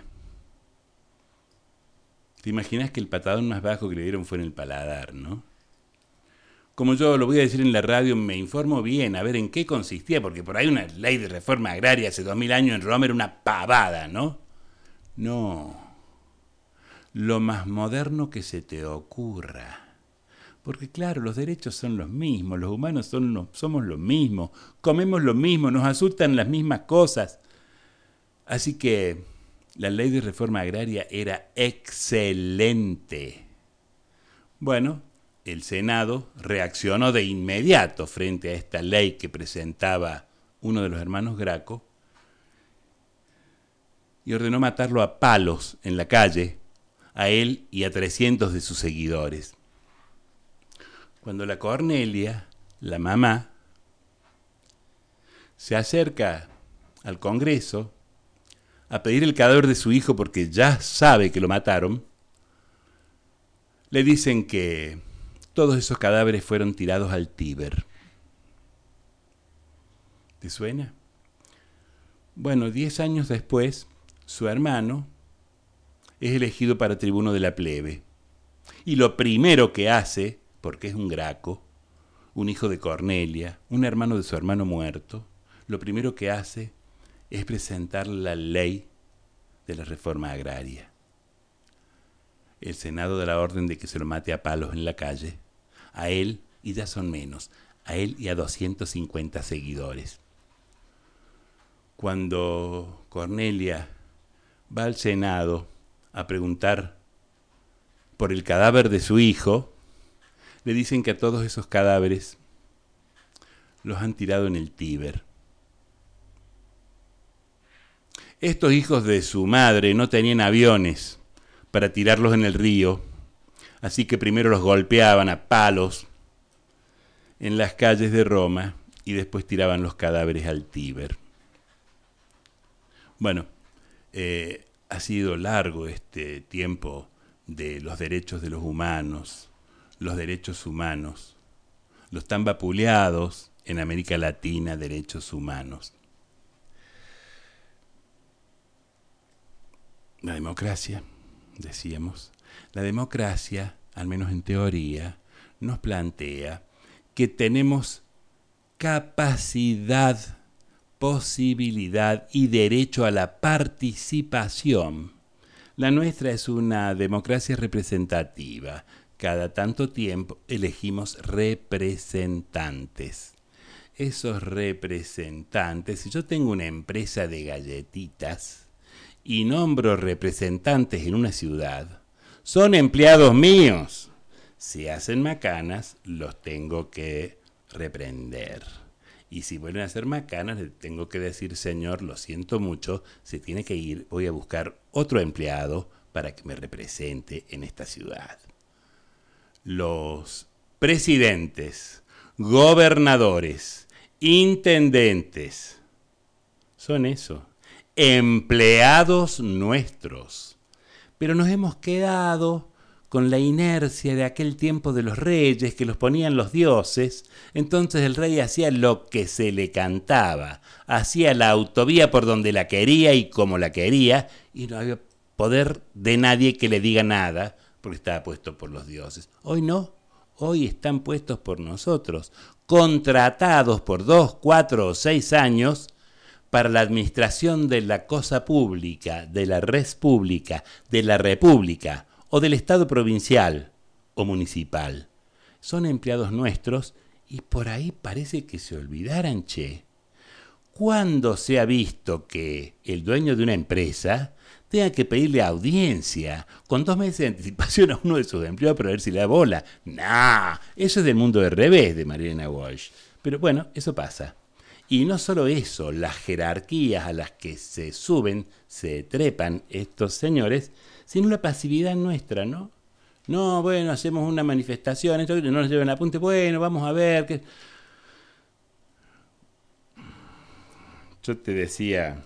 Speaker 1: ¿Te imaginas que el patadón más bajo que le dieron fue en el paladar, no? Como yo lo voy a decir en la radio, me informo bien a ver en qué consistía, porque por ahí una ley de reforma agraria hace 2000 años en Roma era una pavada, ¿no? No. Lo más moderno que se te ocurra. Porque claro, los derechos son los mismos, los humanos somos los mismos, comemos lo mismo, nos asustan las mismas cosas. Así que la ley de reforma agraria era excelente. Bueno, el Senado reaccionó de inmediato frente a esta ley que presentaba uno de los hermanos Graco y ordenó matarlo a palos en la calle, a él y a 300 de sus seguidores. Cuando la Cornelia, la mamá, se acerca al Congreso a pedir el cadáver de su hijo porque ya sabe que lo mataron, le dicen que todos esos cadáveres fueron tirados al Tíber. ¿Te suena? Bueno, 10 años después, su hermano es elegido para tribuno de la plebe. Y lo primero que hace, porque es un Graco, un hijo de Cornelia, un hermano de su hermano muerto, lo primero que hace es presentar la ley de la reforma agraria. El Senado da la orden de que se lo mate a palos en la calle, a él, y ya son menos, a él y a 250 seguidores. Cuando Cornelia va al Senado a preguntar por el cadáver de su hijo, le dicen que a todos esos cadáveres los han tirado en el Tíber. Estos hijos de su madre no tenían aviones para tirarlos en el río, así que primero los golpeaban a palos en las calles de Roma y después tiraban los cadáveres al Tíber. Bueno, ha sido largo este tiempo de los derechos de los humanos, los derechos humanos, los tan vapuleados en América Latina derechos humanos. La democracia, decíamos, la democracia, al menos en teoría, nos plantea que tenemos capacidad, posibilidad y derecho a la participación. La nuestra es una democracia representativa. Cada tanto tiempo elegimos representantes. Esos representantes, si yo tengo una empresa de galletitas y nombro representantes en una ciudad, son empleados míos. Si hacen macanas, los tengo que reprender. Y si vuelven a hacer macanas, les tengo que decir, señor, lo siento mucho, se tiene que ir, voy a buscar otro empleado para que me represente en esta ciudad. Los presidentes, gobernadores, intendentes, son eso, empleados nuestros. Pero nos hemos quedado con la inercia de aquel tiempo de los reyes que los ponían los dioses. Entonces el rey hacía lo que se le cantaba, hacía la autovía por donde la quería y como la quería, y no había poder de nadie que le diga nada, porque estaba puesto por los dioses. Hoy no, hoy están puestos por nosotros, contratados por 2, 4 o 6 años para la administración de la cosa pública, de la res pública, de la república o del Estado provincial o municipal. Son empleados nuestros y por ahí parece que se olvidaran, che. ¿Cuándo se ha visto que el dueño de una empresa tenga que pedirle audiencia con 2 meses de anticipación a uno de sus empleados para ver si le da bola? ¡Nah! Eso es del mundo del revés de Mariana Walsh. Pero bueno, eso pasa. Y no solo eso, las jerarquías a las que se suben, se trepan estos señores, sino la pasividad nuestra, ¿no? No, bueno, hacemos una manifestación, esto no nos llevan apunte, bueno, vamos a ver qué. Yo te decía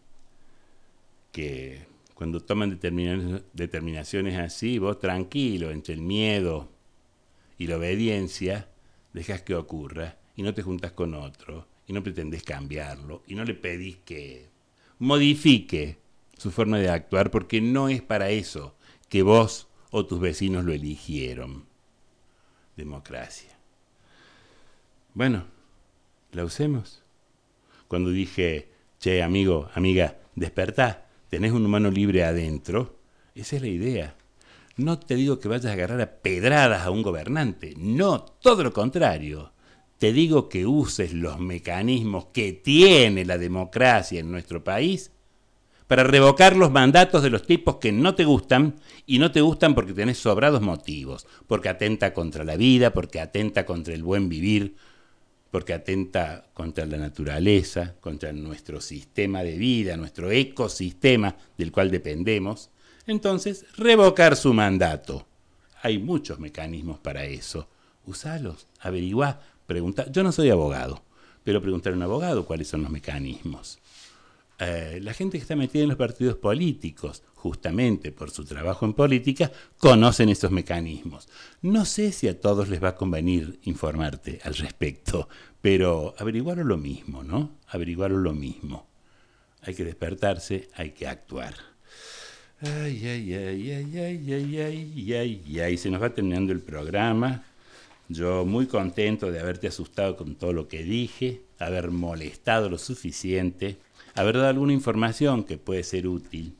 Speaker 1: que cuando toman determinaciones así, vos tranquilo, entre el miedo y la obediencia, dejas que ocurra y no te juntas con otro y no pretendés cambiarlo y no le pedís que modifique su forma de actuar porque no es para eso que vos o tus vecinos lo eligieron. Democracia. Bueno, la usemos. Cuando dije, che, amigo, amiga, despertá, tenés un humano libre adentro, esa es la idea. No te digo que vayas a agarrar a pedradas a un gobernante, no, todo lo contrario. Te digo que uses los mecanismos que tiene la democracia en nuestro país para revocar los mandatos de los tipos que no te gustan, y no te gustan porque tenés sobrados motivos, porque atenta contra la vida, porque atenta contra el buen vivir, porque atenta contra la naturaleza, contra nuestro sistema de vida, nuestro ecosistema del cual dependemos. Entonces, revocar su mandato. Hay muchos mecanismos para eso. Usalos, averiguá, preguntá. Yo no soy abogado, pero preguntar a un abogado cuáles son los mecanismos. La gente que está metida en los partidos políticos, justamente por su trabajo en política, conocen esos mecanismos. No sé si a todos les va a convenir informarte al respecto, pero averiguaron lo mismo, ¿no? Averiguaron lo mismo. Hay que despertarse, hay que actuar. Ay, ay, ay, ay, ay, ay, ay, ay, ay, se nos va terminando el programa. Yo muy contento de haberte asustado con todo lo que dije, haber molestado lo suficiente, haber dado alguna información que puede ser útil.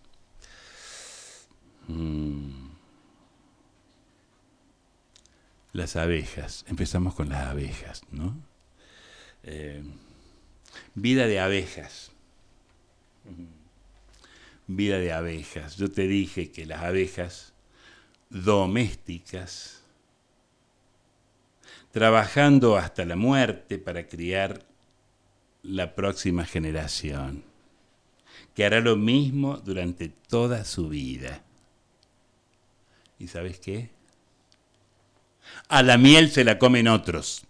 Speaker 1: Las abejas, empezamos con las abejas, ¿no? Vida de abejas. Vida de abejas. Yo te dije que las abejas domésticas, trabajando hasta la muerte para criar la próxima generación, que hará lo mismo durante toda su vida. ¿Y sabes qué? A la miel se la comen otros.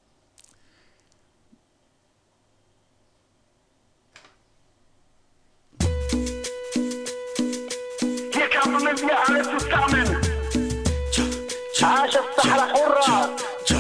Speaker 7: Hier kammen wir alle zusammen. عاش الصحراء حرة.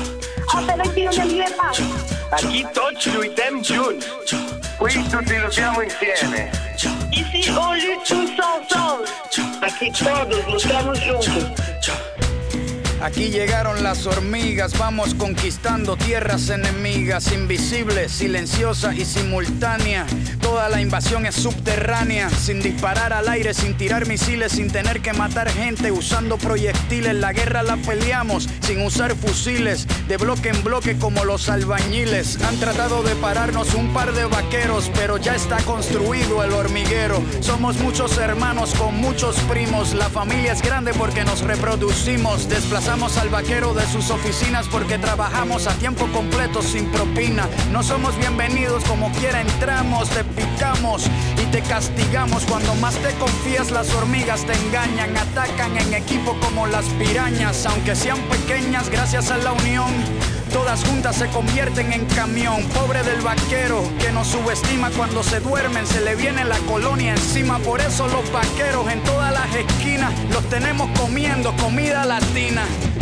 Speaker 7: Aquí tots lluitem junts. Qui tutti lottiamo insieme. Ici on lutte tous ensemble. Aquí todos luchamos juntos.
Speaker 8: Aquí llegaron las hormigas, vamos conquistando tierras enemigas, invisibles, silenciosa y simultánea. Toda la invasión es subterránea, sin disparar al aire, sin tirar misiles, sin tener que matar gente, usando proyectiles. La guerra la peleamos sin usar fusiles, de bloque en bloque como los albañiles. Han tratado de pararnos un par de vaqueros, pero ya está construido el hormiguero. Somos muchos hermanos con muchos primos, la familia es grande porque nos reproducimos. Desplazamos al vaquero de sus oficinas porque trabajamos a tiempo completo sin propina. No somos bienvenidos, como quiera entramos, te picamos y te castigamos. Cuando más te confías las hormigas te engañan, atacan en equipo como las pirañas. Aunque sean pequeñas, gracias a la unión, todas juntas se convierten en camión. Pobre del vaquero que nos subestima, cuando se duermen se le viene la colonia encima. Por eso los vaqueros en todas las esquinas los tenemos comiendo comida latina.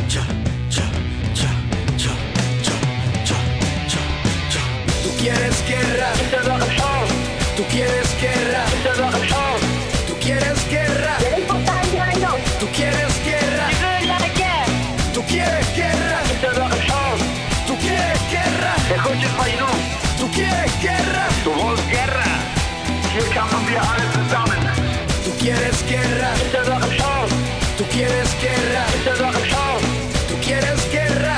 Speaker 8: Tú quieres guerra, tú quieres guerra, tú quieres guerra, tú quieres guerra, tú quieres guerra. Tú quieres guerra. Tú quieres guerra.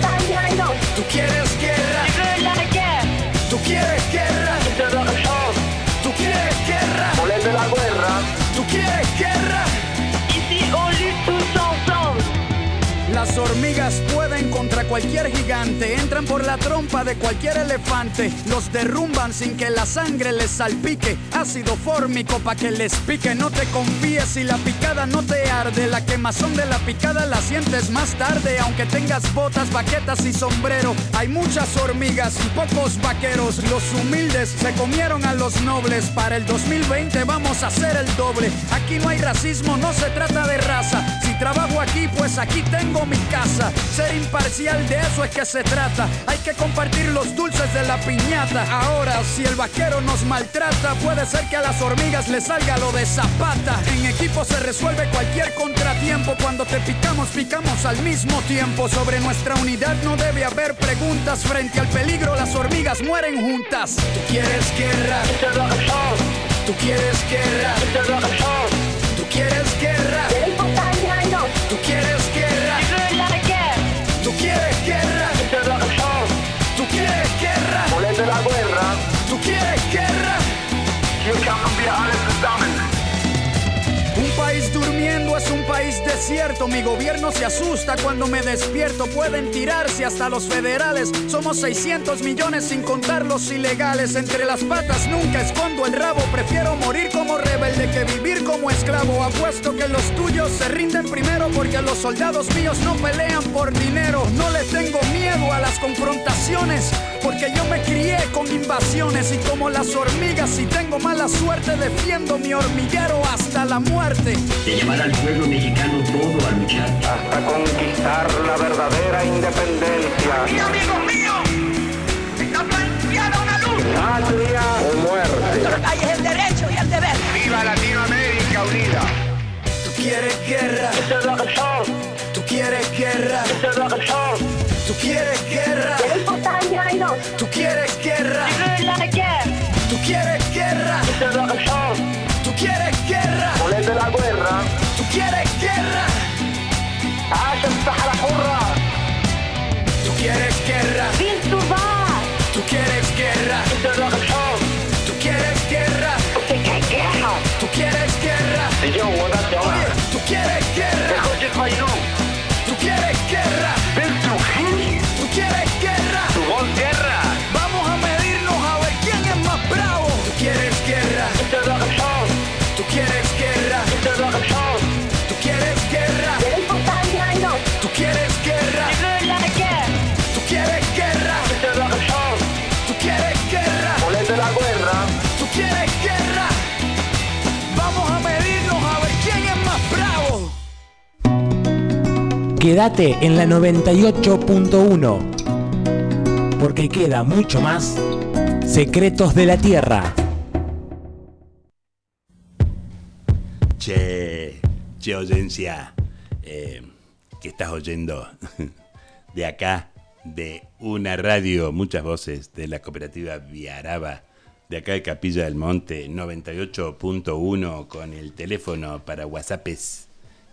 Speaker 8: Tú quieres guerra. Tú quieres guerra. Tú quieres guerra.
Speaker 7: Volete la guerra?
Speaker 8: Tú quieres guerra.
Speaker 7: Ici on lutte tous ensemble.
Speaker 8: Las hormigas pueden contra cualquier gigante, entran por la trompa de cualquier elefante, los derrumban sin que la sangre les salpique, ácido fórmico pa' que les pique. No te confíes si la picada no te arde, la quemazón de la picada la sientes más tarde, aunque tengas botas, baquetas y sombrero. Hay muchas hormigas y pocos vaqueros, los humildes se comieron a los nobles. Para el 2020 vamos a hacer el doble. Aquí no hay racismo, no se trata de raza. Si trabajo aquí, pues aquí tengo mi casa. Ser imparcial, de eso es que se trata. Hay que compartir los dulces de la piñata. Ahora, si el vaquero nos maltrata, puede ser que a las hormigas les salga lo de Zapata. En equipo se resuelve cualquier contratiempo. Cuando te picamos, picamos al mismo tiempo. Sobre nuestra unidad no debe haber preguntas. Frente al peligro, las hormigas mueren juntas. Tú quieres guerra. Tú quieres guerra. Tú quieres guerra. Tú quieres guerra. Tú quieres guerra. Tú quieres guerra.
Speaker 7: Volete la guerra?
Speaker 8: Tú quieres guerra.
Speaker 7: Hier kämpfen wir alle zusammen.
Speaker 8: Un país durmiendo es un país desierto. Mi gobierno se asusta cuando me despierto. Pueden tirarse hasta los federales. Somos 600 millones sin contar los ilegales. Entre las patas nunca escondo el rabo. Prefiero morir como rebelde que vivir como esclavo. Apuesto que los tuyos se rinden primero, porque los soldados míos no pelean por dinero. No le tengo miedo a las confrontaciones, porque yo me crié con invasiones. Y como las hormigas, si tengo mala suerte, defiendo mi hormiguero hasta la muerte.
Speaker 9: De llamar al pueblo mexicano todo a luchar
Speaker 7: hasta conquistar la verdadera independencia.
Speaker 10: ¡Y amigos míos! ¡Está planteada una luz!
Speaker 7: Patria o muerte.
Speaker 10: Acá hay el derecho y el deber.
Speaker 7: ¡Viva Latinoamérica unida!
Speaker 8: Tú quieres guerra. Tú quieres guerra. Tú quieres guerra. Tú quieres guerra. Tú quieres guerra. Tú quieres guerra.
Speaker 7: Volete la guerra?
Speaker 8: Tú quieres guerra.
Speaker 7: عاش الصحراء حرة.
Speaker 8: Tú quieres guerra. Tú quieres guerra. Tú quieres guerra. Tú quieres guerra.
Speaker 7: الجو ده الجواب.
Speaker 8: Tú quieres guerra.
Speaker 7: اخرج الخيوم.
Speaker 8: Tú quieres guerra.
Speaker 7: بالتوحيد.
Speaker 8: Tú quieres guerra.
Speaker 7: تبغون guerra.
Speaker 8: Vamos a medirnos a ver quién es más bravo. Tú quieres guerra. Tú quieres guerra. Tú quieres guerra. Tú quieres guerra. Tú quieres guerra. Tú quieres guerra.
Speaker 7: Volete la guerra?
Speaker 8: Tú quieres guerra. Vamos a medirnos a ver quién es más bravo.
Speaker 3: Quédate en la 98.1, porque queda mucho más Secretos de la Tierra.
Speaker 1: Che, audiencia, que estás oyendo de acá, de una radio, muchas voces de la cooperativa Viaraba, de acá de Capilla del Monte, 98.1, con el teléfono para WhatsApp es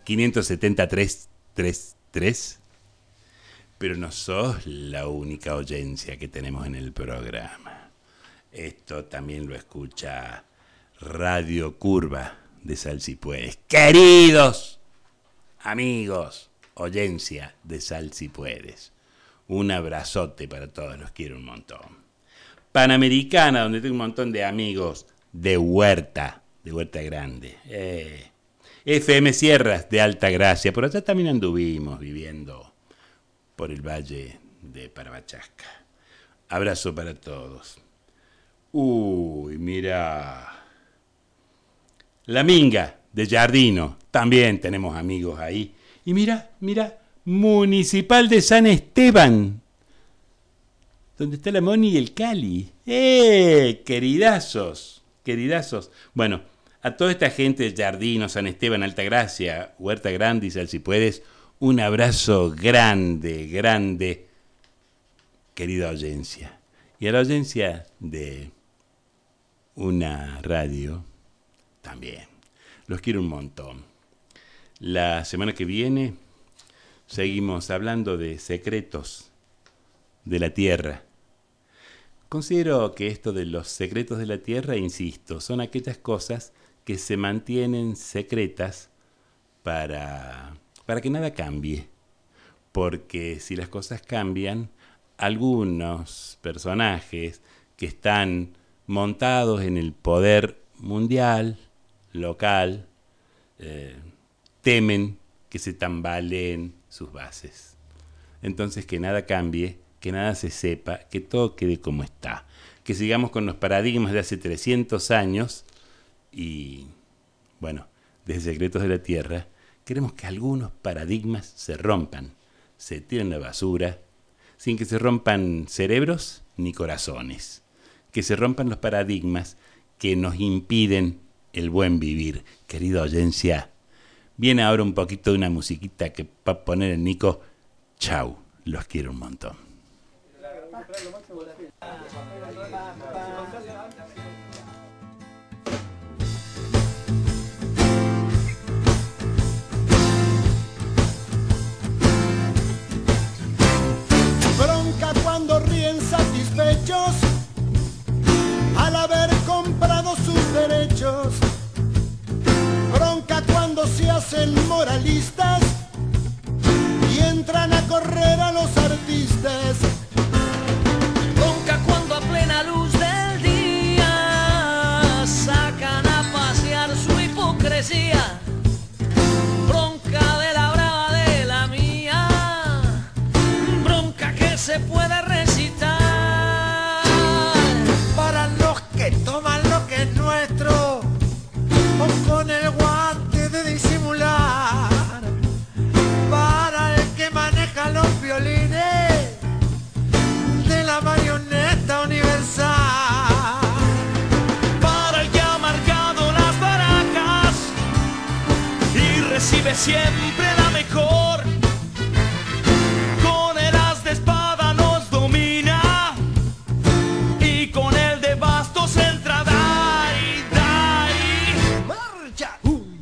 Speaker 1: 573-33, pero no sos la única audiencia que tenemos en el programa. Esto también lo escucha Radio Curva de Sal Si Puedes. Queridos amigos, audiencia de Sal Si Puedes, un abrazote para todos, los quiero un montón. Panamericana, donde tengo un montón de amigos de Huerta Grande. FM Sierras de Altagracia, por allá también anduvimos viviendo por el valle de Parabachasca. Abrazo para todos. Uy, mira. La Minga de Jardino, también tenemos amigos ahí. Y mira, Municipal de San Esteban, donde está la Moni y el Cali. Queridazos. Bueno, a toda esta gente de Jardino, San Esteban, Altagracia, Huerta Grande y Sal Si Puedes, un abrazo grande, querida audiencia. Y a la audiencia de una radio, también. Los quiero un montón. La semana que viene seguimos hablando de secretos de la Tierra. Considero que esto de los secretos de la Tierra, insisto, son aquellas cosas que se mantienen secretas para que nada cambie. Porque si las cosas cambian, algunos personajes que están montados en el poder mundial, local, temen que se tambaleen sus bases. Entonces que nada cambie, que nada se sepa, que todo quede como está. Que sigamos con los paradigmas de hace 300 años y, bueno, desde Secretos de la Tierra, queremos que algunos paradigmas se rompan, se tiren a la basura, sin que se rompan cerebros ni corazones. Que se rompan los paradigmas que nos impiden el buen vivir. Querida audiencia, viene ahora un poquito de una musiquita que va a poner el Nico. Chau, los quiero un montón.
Speaker 11: Bronca cuando ríen satisfechos al haber comprado sus derechos. Bronca cuando se hacen moralistas y entran a correr a los artistas.
Speaker 4: Bronca cuando a plena luz del día sacan a pasear su hipocresía. Bronca de la brava de la mía, bronca que se puede recitar.
Speaker 11: Para los que toman lo que es nuestro o con el guante de disimular. Para el que maneja los violines de la marioneta universal.
Speaker 4: Para el que ha marcado las baracas y recibe siempre la mejor. Con el as de espada nos domina y con el de bastos entra dai, dai.
Speaker 11: ¡Marcha!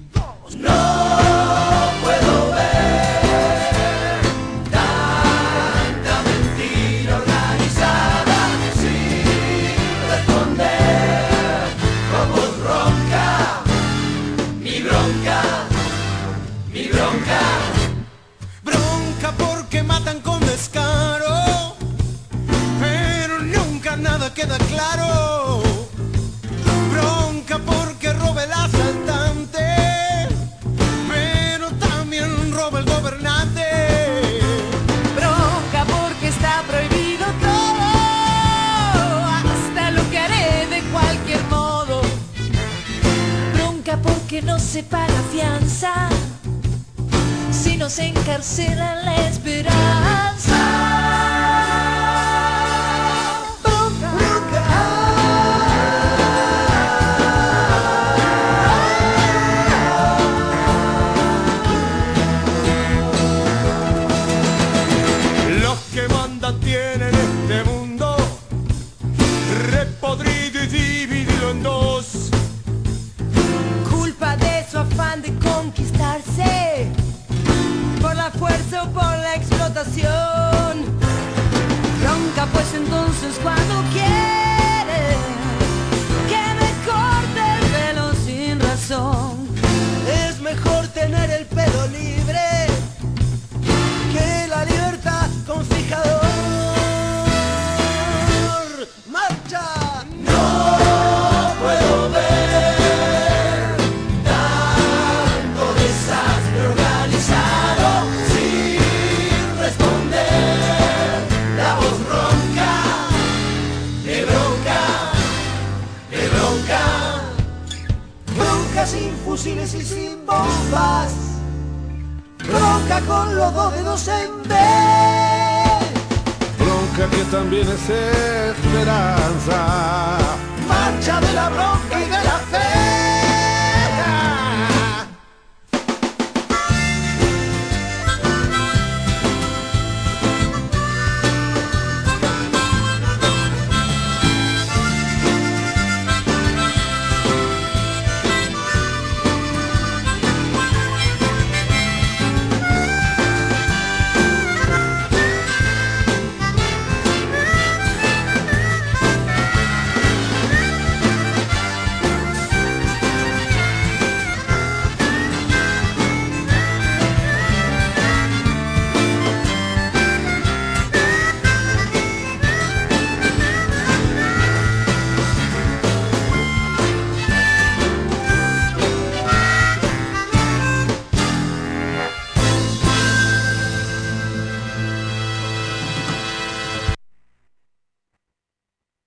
Speaker 4: No puedo ver tanta mentira organizada sin responder con voz ronca, mi bronca, mi bronca.
Speaker 11: Bronca porque matan con descaro, pero nunca nada queda claro. Bronca porque roba el asaltante, pero también roba el gobernante.
Speaker 4: Bronca porque está prohibido todo, hasta lo que haré de cualquier modo.
Speaker 12: Bronca porque no se paga fianza, si nos encarcelan la esperanza. Bronca, bronca.
Speaker 11: Los que mandan tienen este mundo repodrido y dividido en dos.
Speaker 4: Culpa de su afán de conquistarse por la fuerza o por la explotación. Bronca pues entonces cuando quiere que me corte el pelo sin razón. Es mejor tener el pelo libre que la libertad con fijador. ¡Marcha! No puedo ver tanto desastre organizado sin responder. La voz ronca, de bronca, de bronca. Bronca sin fusiles y sin bombas. Bronca con los dos dedos en B.
Speaker 11: Bronca que también es esperanza.
Speaker 4: Marcha de la bronca y de la fe.